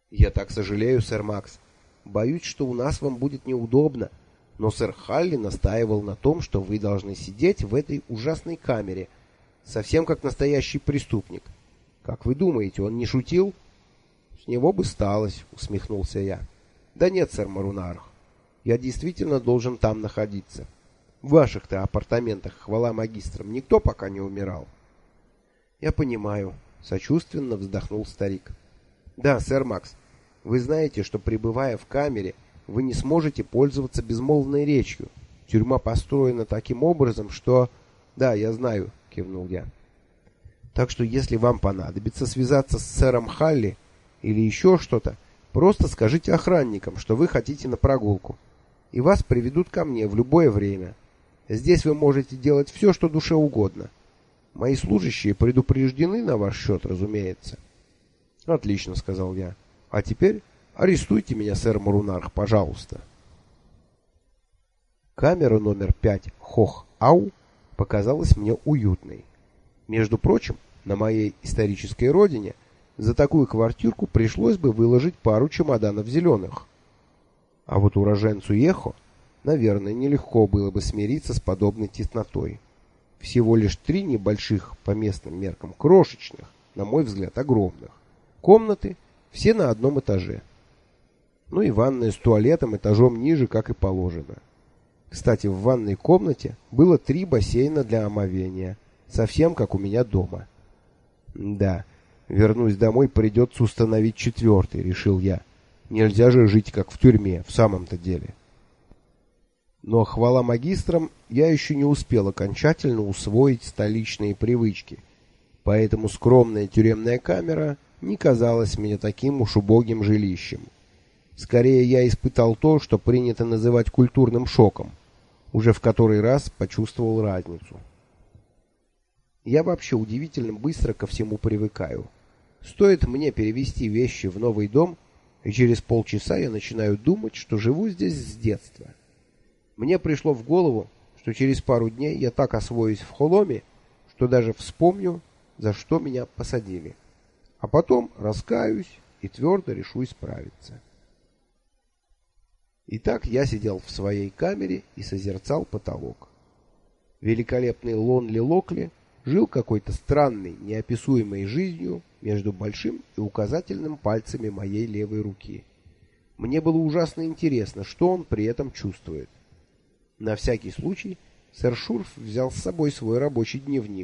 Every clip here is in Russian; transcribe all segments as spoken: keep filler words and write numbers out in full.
Я так сожалею, сэр Макс. Боюсь, что у нас вам будет неудобно, но сэр Халли настаивал на том, что вы должны сидеть в этой ужасной камере, совсем как настоящий преступник. Как вы думаете, он не шутил? С него бы сталось, усмехнулся я. Да нет, сэр Марунарх. Я действительно должен там находиться. В ваших-то апартаментах, хвала магистрам, никто пока не умирал. Я понимаю, сочувственно вздохнул старик. Да, сэр Макс, вы знаете, что пребывая в камере, вы не сможете пользоваться безмолвной речью. Тюрьма построена таким образом, что... Да, я знаю, кивнул я. Так что если вам понадобится связаться с сэром Халли или еще что-то, просто скажите охранникам, что вы хотите на прогулку, и вас приведут ко мне в любое время. Здесь вы можете делать все, что душе угодно. Мои служащие предупреждены на ваш счет, разумеется. Отлично, сказал я. А теперь арестуйте меня, сэр Марунарх, пожалуйста. Камера номер пять Хох-Ау показалась мне уютной. Между прочим, на моей исторической родине за такую квартирку пришлось бы выложить пару чемоданов зеленых. А вот уроженцу Ехо, наверное, нелегко было бы смириться с подобной теснотой. Всего лишь три небольших, по местным меркам крошечных, на мой взгляд, огромных комнаты, все на одном этаже. Ну и ванная с туалетом этажом ниже, как и положено. Кстати, в ванной комнате было три бассейна для омовения, совсем как у меня дома. Да, вернусь домой, придется установить четвертый, решил я. Нельзя же жить как в тюрьме, в самом-то деле. Но, хвала магистрам, я еще не успел окончательно усвоить столичные привычки, поэтому скромная тюремная камера не казалась мне таким уж убогим жилищем. Скорее, я испытал то, что принято называть культурным шоком. Уже в который раз почувствовал разницу. Я вообще удивительно быстро ко всему привыкаю. Стоит мне перевести вещи в новый дом, и через полчаса я начинаю думать, что живу здесь с детства. Мне пришло в голову, что через пару дней я так освоюсь в Холоме, что даже вспомню, за что меня посадили. А потом раскаюсь и твердо решу исправиться. Итак, я сидел в своей камере и созерцал потолок. Великолепный Лонли Локли жил какой-то странной, неописуемой жизнью между большим и указательным пальцами моей левой руки. Мне было ужасно интересно, что он при этом чувствует. На всякий случай сэр Шурф взял с собой свой рабочий дневник.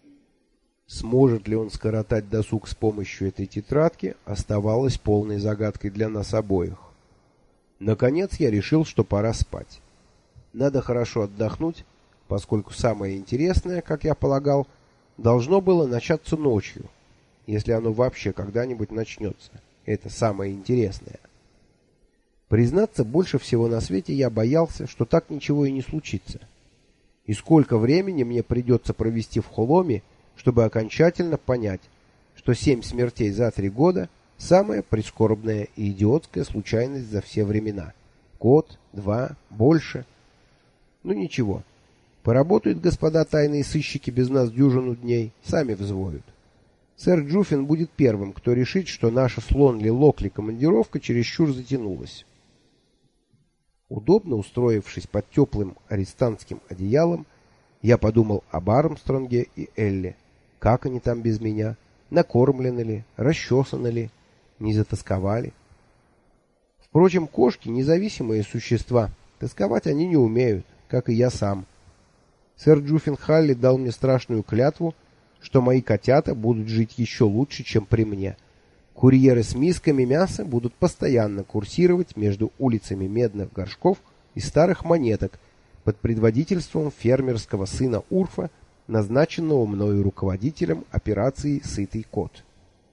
Сможет ли он скоротать досуг с помощью этой тетрадки, оставалось полной загадкой для нас обоих. Наконец я решил, что пора спать. Надо хорошо отдохнуть, поскольку самое интересное, как я полагал, должно было начаться ночью, если оно вообще когда-нибудь начнется. Это самое интересное. Признаться, больше всего на свете я боялся, что так ничего и не случится. И сколько времени мне придется провести в Холоме, чтобы окончательно понять, что семь смертей за три года – самая прискорбная и идиотская случайность за все времена. Год, два, больше. Ну ничего. Поработают господа тайные сыщики без нас дюжину дней, сами взвоют. Сэр Джуффин будет первым, кто решит, что наша с Лонли Локли командировка чересчур затянулась. Удобно устроившись под теплым арестантским одеялом, я подумал об Армстронге и Элле. Как они там без меня? Накормлены ли? Расчесаны ли? Не затосковали? Впрочем, кошки — независимые существа. Тосковать они не умеют, как и я сам. Сэр Джуффин Халли дал мне страшную клятву, что мои котята будут жить еще лучше, чем при мне. Курьеры с мисками мяса будут постоянно курсировать между улицами медных горшков и старых монеток под предводительством фермерского сына Урфа, назначенного мною руководителем операции «Сытый кот».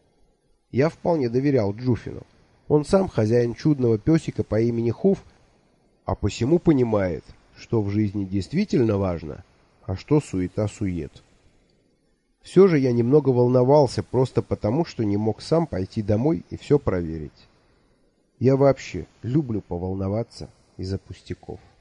Я вполне доверял Джуффину. Он сам хозяин чудного песика по имени Хуф, а посему понимает, что в жизни действительно важно, а что суета-сует. Все же я немного волновался просто потому, что не мог сам пойти домой и все проверить. Я вообще люблю поволноваться из-за пустяков.